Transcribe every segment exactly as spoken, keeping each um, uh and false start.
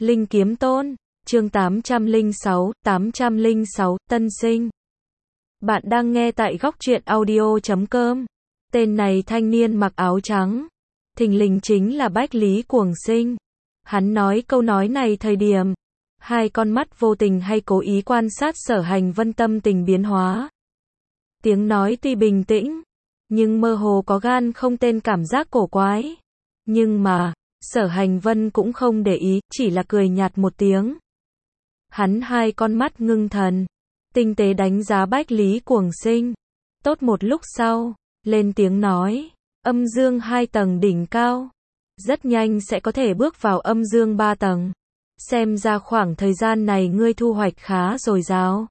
Linh Kiếm Tôn, chương tám trăm lẻ sáu, tám trăm lẻ sáu, Tân Sinh. Bạn đang nghe tại góc truyện audio chấm com. Tên này thanh niên mặc áo trắng, thình lình chính là Bách Lý Cuồng Sinh. Hắn nói câu nói này thời điểm, hai con mắt vô tình hay cố ý quan sát Sở Hành Vân tâm tình biến hóa. Tiếng nói tuy bình tĩnh, nhưng mơ hồ có gan không tên cảm giác cổ quái. Nhưng mà, Sở Hành Vân cũng không để ý, chỉ là cười nhạt một tiếng. Hắn hai con mắt ngưng thần, tinh tế đánh giá Bách Lý Cuồng Sinh. Tốt một lúc sau, lên tiếng nói, âm dương hai tầng đỉnh cao. Rất nhanh sẽ có thể bước vào âm dương ba tầng. Xem ra khoảng thời gian này ngươi thu hoạch khá dồi dào.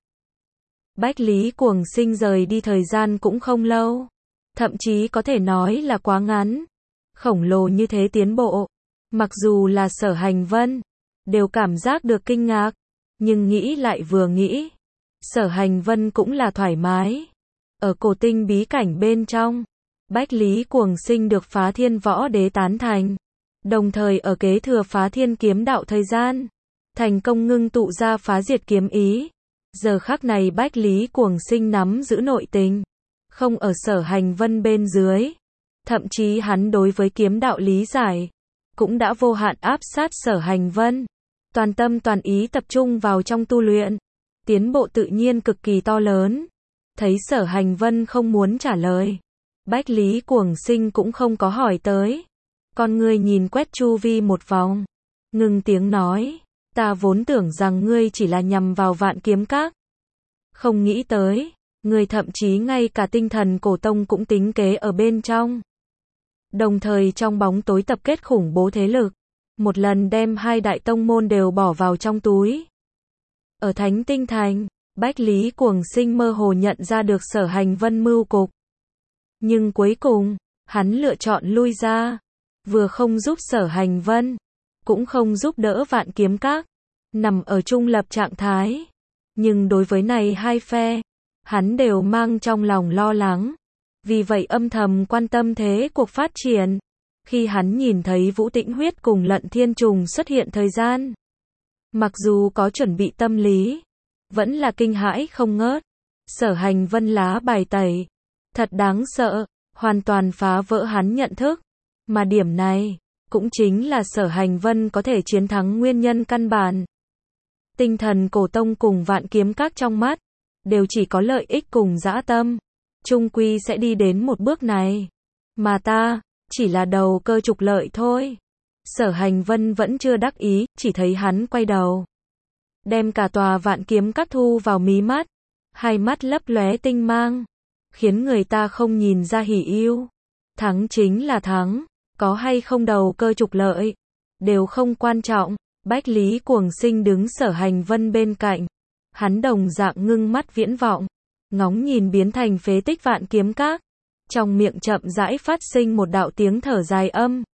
Bách Lý Cuồng Sinh rời đi thời gian cũng không lâu. Thậm chí có thể nói là quá ngắn. Khổng lồ như thế tiến bộ. Mặc dù là Sở Hành Vân, đều cảm giác được kinh ngạc. Nhưng nghĩ lại vừa nghĩ. Sở Hành Vân cũng là thoải mái. Ở cổ tinh bí cảnh bên trong, Bách Lý Cuồng Sinh được Phá Thiên Võ Đế tán thành. Đồng thời ở kế thừa Phá Thiên kiếm đạo thời gian, thành công ngưng tụ ra phá diệt kiếm ý. Giờ khắc này Bách Lý Cuồng Sinh nắm giữ nội tình, không ở Sở Hành Vân bên dưới. Thậm chí hắn đối với kiếm đạo lý giải, cũng đã vô hạn áp sát Sở Hành Vân. Toàn tâm toàn ý tập trung vào trong tu luyện. Tiến bộ tự nhiên cực kỳ to lớn. Thấy Sở Hành Vân không muốn trả lời, Bách Lý Cuồng Sinh cũng không có hỏi tới. Con ngươi nhìn quét chu vi một vòng, ngừng tiếng nói, ta vốn tưởng rằng ngươi chỉ là nhằm vào Vạn Kiếm Các. Không nghĩ tới, ngươi thậm chí ngay cả tinh thần cổ tông cũng tính kế ở bên trong. Đồng thời trong bóng tối tập kết khủng bố thế lực, một lần đem hai đại tông môn đều bỏ vào trong túi. Ở Thánh Tinh Thành, Bách Lý Cuồng Sinh mơ hồ nhận ra được Sở Hành Vân mưu cục. Nhưng cuối cùng, hắn lựa chọn lui ra. Vừa không giúp Sở Hành Vân, cũng không giúp đỡ Vạn Kiếm Các, nằm ở trung lập trạng thái. Nhưng đối với này hai phe, hắn đều mang trong lòng lo lắng. Vì vậy âm thầm quan tâm thế cuộc phát triển. Khi hắn nhìn thấy Vũ Tĩnh Huyết cùng Lận Thiên Trùng xuất hiện thời gian, mặc dù có chuẩn bị tâm lý, vẫn là kinh hãi không ngớt. Sở Hành Vân lá bài tẩy, thật đáng sợ, hoàn toàn phá vỡ hắn nhận thức. Mà điểm này, cũng chính là Sở Hành Vân có thể chiến thắng nguyên nhân căn bản. Tinh thần cổ tông cùng Vạn Kiếm Các trong mắt, đều chỉ có lợi ích cùng dã tâm. Chung quy sẽ đi đến một bước này. Mà ta, chỉ là đầu cơ trục lợi thôi. Sở Hành Vân vẫn chưa đắc ý, chỉ thấy hắn quay đầu, đem cả tòa Vạn Kiếm Các thu vào mí mắt. Hai mắt lấp lóe tinh mang, khiến người ta không nhìn ra hỉ ưu. Thắng chính là thắng, có hay không đầu cơ trục lợi, đều không quan trọng. Bách Lý Cuồng Sinh đứng Sở Hành Vân bên cạnh. Hắn đồng dạng ngưng mắt viễn vọng, ngóng nhìn biến thành phế tích Vạn Kiếm Các. Trong miệng chậm rãi phát sinh một đạo tiếng thở dài âm.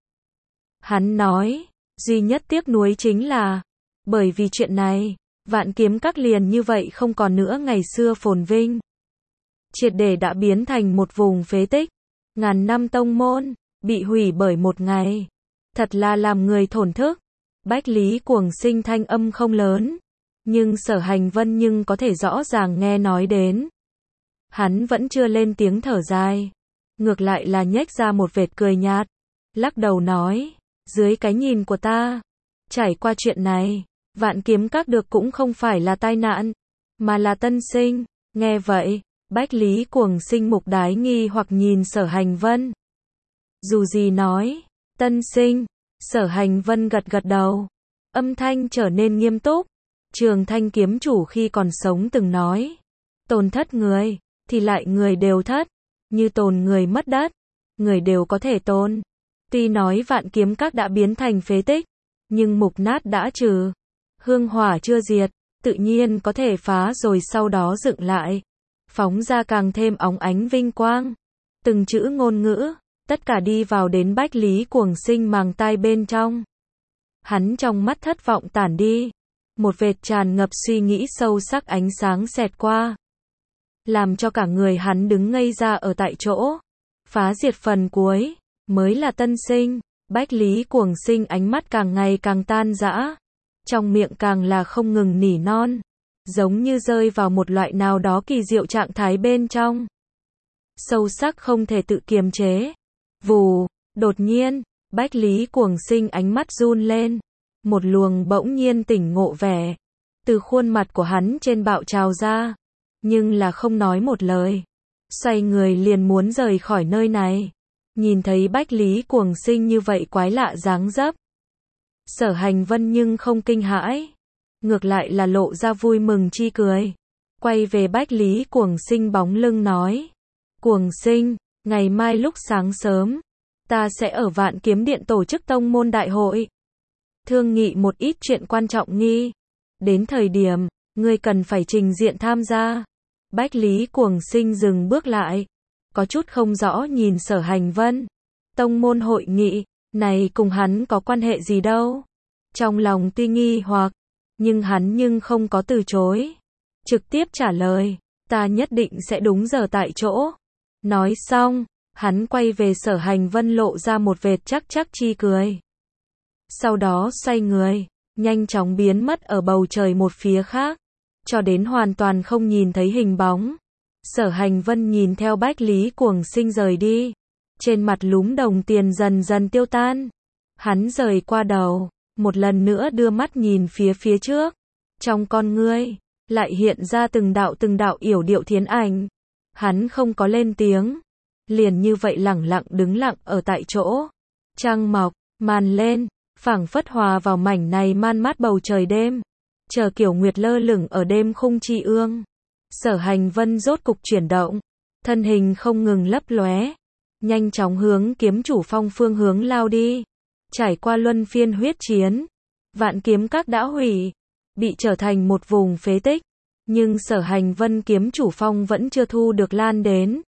Hắn nói, duy nhất tiếc nuối chính là, bởi vì chuyện này, Vạn Kiếm Các liền như vậy không còn nữa ngày xưa phồn vinh. Triệt để đã biến thành một vùng phế tích. Ngàn năm tông môn, bị hủy bởi một ngày. Thật là làm người thổn thức. Bách Lý Cuồng Sinh thanh âm không lớn, nhưng Sở Hành Vân nhưng có thể rõ ràng nghe nói đến. Hắn vẫn chưa lên tiếng thở dài, ngược lại là nhếch ra một vệt cười nhạt, lắc đầu nói, dưới cái nhìn của ta, trải qua chuyện này, Vạn Kiếm Các được cũng không phải là tai nạn, mà là tân sinh. Nghe vậy, Bách Lý Cuồng Sinh mục đái nghi hoặc nhìn Sở Hành Vân. Dù gì nói, tân sinh. Sở Hành Vân gật gật đầu, âm thanh trở nên nghiêm túc. Trường Thanh kiếm chủ khi còn sống từng nói, tổn thất người, thì lại người đều thất. Như tồn người mất đất, người đều có thể tồn. Tuy nói Vạn Kiếm Các đã biến thành phế tích, nhưng mục nát đã trừ, hương hỏa chưa diệt, tự nhiên có thể phá rồi sau đó dựng lại, phóng ra càng thêm óng ánh vinh quang. Từng chữ ngôn ngữ, tất cả đi vào đến Bách Lý Cuồng Sinh màng tai bên trong. Hắn trong mắt thất vọng tản đi, một vệt tràn ngập suy nghĩ sâu sắc ánh sáng xẹt qua, làm cho cả người hắn đứng ngây ra ở tại chỗ. Phá diệt phần cuối, mới là tân sinh. Bách Lý Cuồng Sinh ánh mắt càng ngày càng tan rã. trong miệng càng là không ngừng nỉ non, giống như rơi vào một loại nào đó kỳ diệu trạng thái bên trong. Sâu sắc không thể tự kiềm chế. Vù, đột nhiên, Bách Lý Cuồng Sinh ánh mắt run lên, một luồng bỗng nhiên tỉnh ngộ vẻ từ khuôn mặt của hắn trên bạo trào ra, nhưng là không nói một lời, xoay người liền muốn rời khỏi nơi này. Nhìn thấy Bách Lý Cuồng Sinh như vậy quái lạ dáng dấp, Sở Hành Vân nhưng không kinh hãi, ngược lại là lộ ra vui mừng chi cười, quay về Bách Lý Cuồng Sinh bóng lưng nói: Cuồng Sinh, ngày mai lúc sáng sớm, ta sẽ ở Vạn Kiếm Điện tổ chức tông môn đại hội, thương nghị một ít chuyện quan trọng nghi, đến thời điểm, ngươi cần phải trình diện tham gia. Bách Lý Cuồng Sinh dừng bước lại, có chút không rõ nhìn Sở Hành Vân. Tông môn hội nghị, này cùng hắn có quan hệ gì đâu? Trong lòng tuy nghi hoặc, nhưng hắn nhưng không có từ chối. Trực tiếp trả lời, ta nhất định sẽ đúng giờ tại chỗ. Nói xong, hắn quay về Sở Hành Vân lộ ra một vệt chắc chắc chi cười. Sau đó xoay người, nhanh chóng biến mất ở bầu trời một phía khác, cho đến hoàn toàn không nhìn thấy hình bóng. Sở Hành Vân nhìn theo Bách Lý Cuồng Sinh rời đi, trên mặt lúm đồng tiền dần dần tiêu tan. Hắn rời qua đầu, một lần nữa đưa mắt nhìn phía phía trước, trong con ngươi lại hiện ra từng đạo từng đạo yểu điệu thiến ảnh. Hắn không có lên tiếng, liền như vậy lẳng lặng đứng lặng ở tại chỗ. Trăng mọc, màn lên, phảng phất hòa vào mảnh này man mát bầu trời đêm, chờ kiểu nguyệt lơ lửng ở đêm khung chi ương. Sở Hành Vân rốt cục chuyển động, thân hình không ngừng lấp lóe, nhanh chóng hướng Kiếm Chủ Phong phương hướng lao đi. Trải qua luân phiên huyết chiến, Vạn Kiếm Các đã hủy, bị trở thành một vùng phế tích, nhưng Sở Hành Vân Kiếm Chủ Phong vẫn chưa thu được lan đến.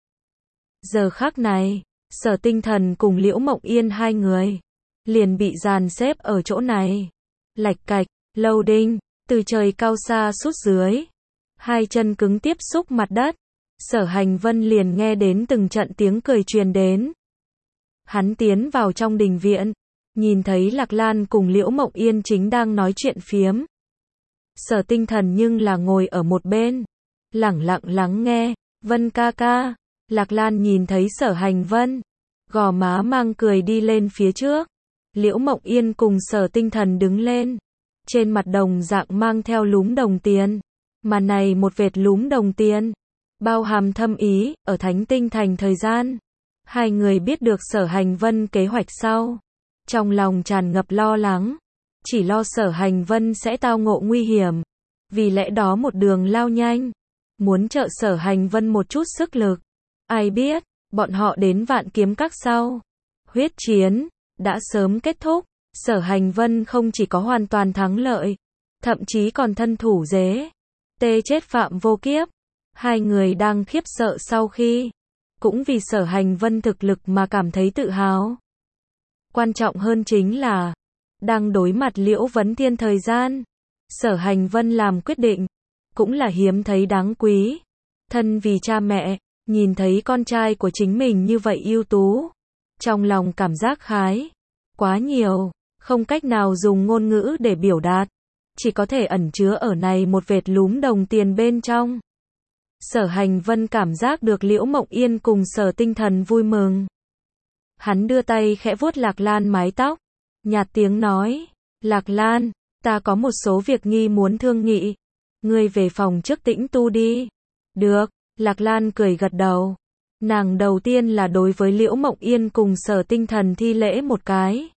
Giờ khắc này, Sở Tinh Thần cùng Liễu Mộng Yên hai người liền bị dàn xếp ở chỗ này. Lạch cạch, lâu đinh, từ trời cao xa sút dưới, hai chân cứng tiếp xúc mặt đất, Sở Hành Vân liền nghe đến từng trận tiếng cười truyền đến. Hắn tiến vào trong đình viện, nhìn thấy Lạc Lan cùng Liễu Mộng Yên chính đang nói chuyện phiếm. Sở Tinh Thần nhưng là ngồi ở một bên, lẳng lặng lắng nghe. Vân ca ca. Lạc Lan nhìn thấy Sở Hành Vân, gò má mang cười đi lên phía trước. Liễu Mộng Yên cùng Sở Tinh Thần đứng lên, trên mặt đồng dạng mang theo lúm đồng tiền, mà này một vệt lúm đồng tiền bao hàm thâm ý. Ở Thánh Tinh Thành thời gian, hai người biết được Sở Hành Vân kế hoạch sau, trong lòng tràn ngập lo lắng, chỉ lo Sở Hành Vân sẽ tao ngộ nguy hiểm, vì lẽ đó một đường lao nhanh, muốn trợ Sở Hành Vân một chút sức lực. Ai biết, bọn họ đến Vạn Kiếm Các sau, huyết chiến đã sớm kết thúc, Sở Hành Vân không chỉ có hoàn toàn thắng lợi, thậm chí còn thân thủ dế tê chết Phạm Vô Kiếp. Hai người đang khiếp sợ sau khi, cũng vì Sở Hành Vân thực lực mà cảm thấy tự hào. Quan trọng hơn chính là, đang đối mặt Liễu Vấn Thiên thời gian, Sở Hành Vân làm quyết định, cũng là hiếm thấy đáng quý. Thân vì cha mẹ, nhìn thấy con trai của chính mình như vậy ưu tú, trong lòng cảm giác khái quá nhiều, không cách nào dùng ngôn ngữ để biểu đạt, chỉ có thể ẩn chứa ở này một vệt lúm đồng tiền bên trong. Sở Hành Vân cảm giác được Liễu Mộng Yên cùng Sở Tinh Thần vui mừng. Hắn đưa tay khẽ vuốt Lạc Lan mái tóc, nhạt tiếng nói: Lạc Lan, ta có một số việc nghi muốn thương nghị, ngươi về phòng trước tĩnh tu đi. Được. Lạc Lan cười gật đầu. Nàng đầu tiên là đối với Liễu Mộng Yên cùng Sở Tinh Thần thi lễ một cái,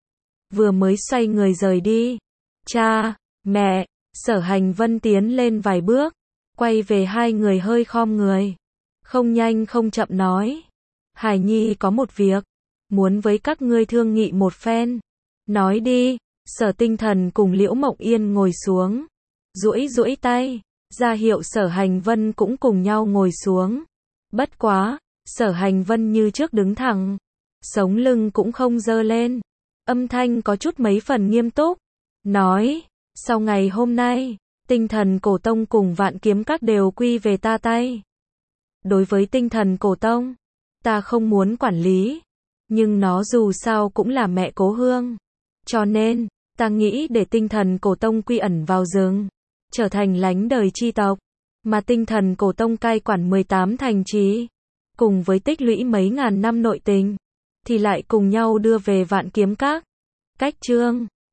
vừa mới xoay người rời đi. Cha, mẹ. Sở Hành Vân tiến lên vài bước, quay về hai người hơi khom người, không nhanh không chậm nói: Hải Nhi có một việc muốn với các ngươi thương nghị một phen. Nói đi. Sở Tinh Thần cùng Liễu Mộng Yên ngồi xuống, duỗi duỗi tay ra hiệu Sở Hành Vân cũng cùng nhau ngồi xuống. Bất quá, Sở Hành Vân như trước đứng thẳng, sống lưng cũng không dơ lên, âm thanh có chút mấy phần nghiêm túc, nói: Sau ngày hôm nay, Tinh Thần Cổ Tông cùng Vạn Kiếm Các đều quy về ta tay. Đối với Tinh Thần Cổ Tông, ta không muốn quản lý, nhưng nó dù sao cũng là mẹ cố hương, cho nên Ta nghĩ để tinh thần cổ tông quy ẩn vào rừng, trở thành lánh đời chi tộc, mà tinh thần cổ tông cai quản mười tám thành trì, cùng với tích lũy mấy ngàn năm nội tình, thì lại cùng nhau đưa về Vạn Kiếm Các. Cách chương